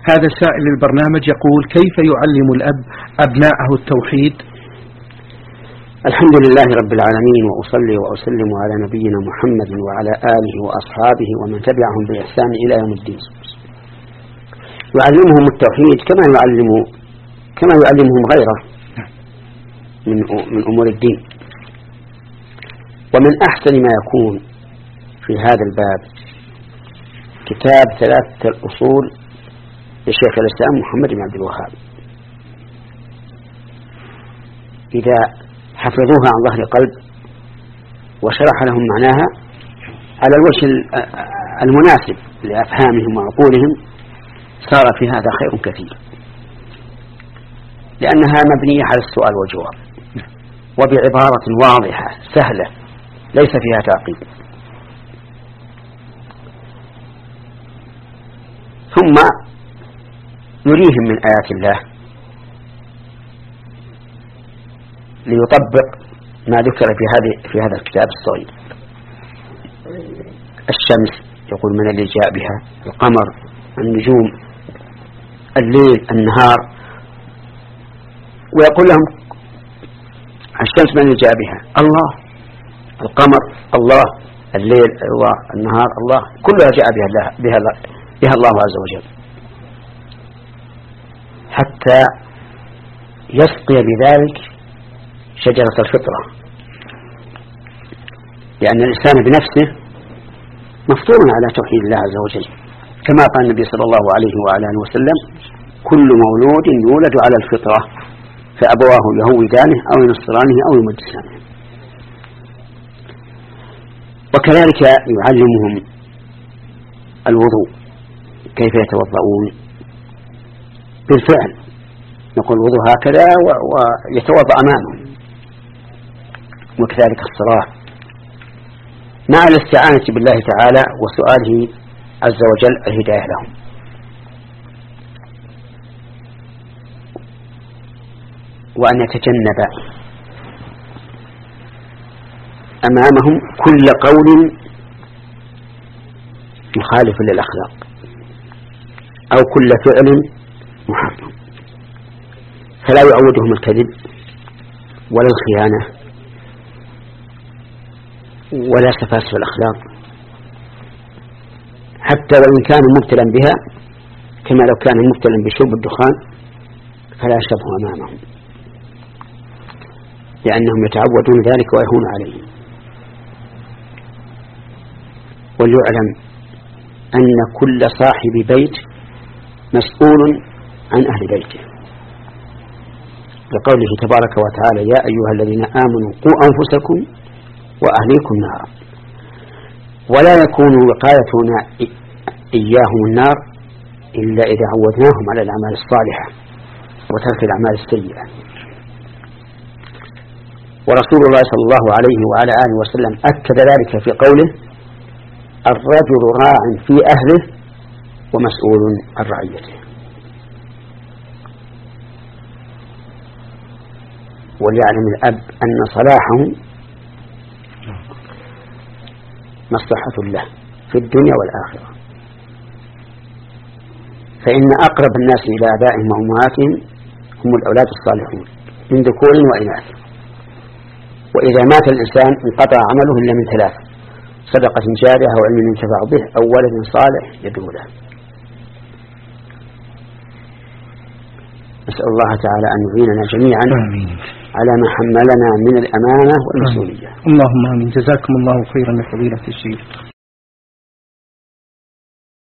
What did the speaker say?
هذا سائل البرنامج يقول: كيف يعلم الأب أبناءه التوحيد؟ الحمد لله رب العالمين، وأصلي وأسلم على نبينا محمد وعلى آله وأصحابه ومن تبعهم بإحسان إلى يوم الدين. يعلمهم التوحيد كما يعلمهم غيره من أمور الدين. ومن أحسن ما يكون في هذا الباب كتاب 3 الأصول لشيخ الإسلام محمد بن عبد الوهاب. إذا حفظوها عن ظهر قلب وشرح لهم معناها على الوجه المناسب لأفهامهم وعقولهم صار في هذا خير كثير، لأنها مبنية على السؤال والجواب وبعبارة واضحة سهلة ليس فيها تعقيد. ثم يريهم من آيات الله ليطبق ما ذكر في هذا الكتاب الصغير. الشمس يقول من الذي جاء بها، القمر، النجوم، الليل، النهار، ويقول لهم الشمس من الذي جاء بها؟ الله. القمر الله، الليل الله، النهار الله، كلها جاء بها الله عز وجل، حتى يسقي بذلك شجرة الفطرة، لأن الإنسان بنفسه مفطور على توحيد الله عز وجل، كما قال النبي صلى الله عليه وعلى آله وسلم: كل مولود يولد على الفطرة فأبواه يهودانه أو ينصرانه أو يمجسانه. وكذلك يعلمهم الوضوء، كيف يتوضؤون بالفعل، نقول الوضوء هكذا ويتوضأ أمامهم. وكذلك الصلاة مع الاستعانة بالله تعالى وسؤاله عز وجل الهداية لهم. وأن يتجنب أمامهم كل قول مخالف للأخلاق أو كل فعل محرم، فلا يعودهم الكذب ولا الخيانة ولا سفاسف الأخلاق، حتى وإن كانوا مبتلا بها، كما لو كان مبتلا بشرب الدخان فلا شبه أمامهم، لأنهم يتعودون ذلك ويهون عليه. وليعلم أن كل صاحب بيت مسؤول عن أهل بيته، لقوله تبارك وتعالى: يا أيها الذين آمنوا قوا أنفسكم وأهليكم نارا. ولا يكون وقايتنا إياهم النار إلا إذا عودناهم على الأعمال الصالحة وترك الأعمال السيئة. ورسول الله صلى الله عليه وعلى آله وسلم أكد ذلك في قوله: الرجل راع في أهله ومسؤول عن رعيته. وليعلم الأب أن صلاحهم مصلحة له في الدنيا والآخرة، فإن أقرب الناس إلى آبائهم وأمهاتهم هم الأولاد الصالحون من ذكور وإناث. وإذا مات الإنسان انقطع عمله إلا من 3: صدقة جارية أو علم ينتفع به أو ولد صالح يدعو له. نسأل الله تعالى أن يعيننا جميعا على ما حملنا من الأمانة والمسؤولية. اللهم آمين. جزاكم الله خيرا يا فضيلة الشيخ.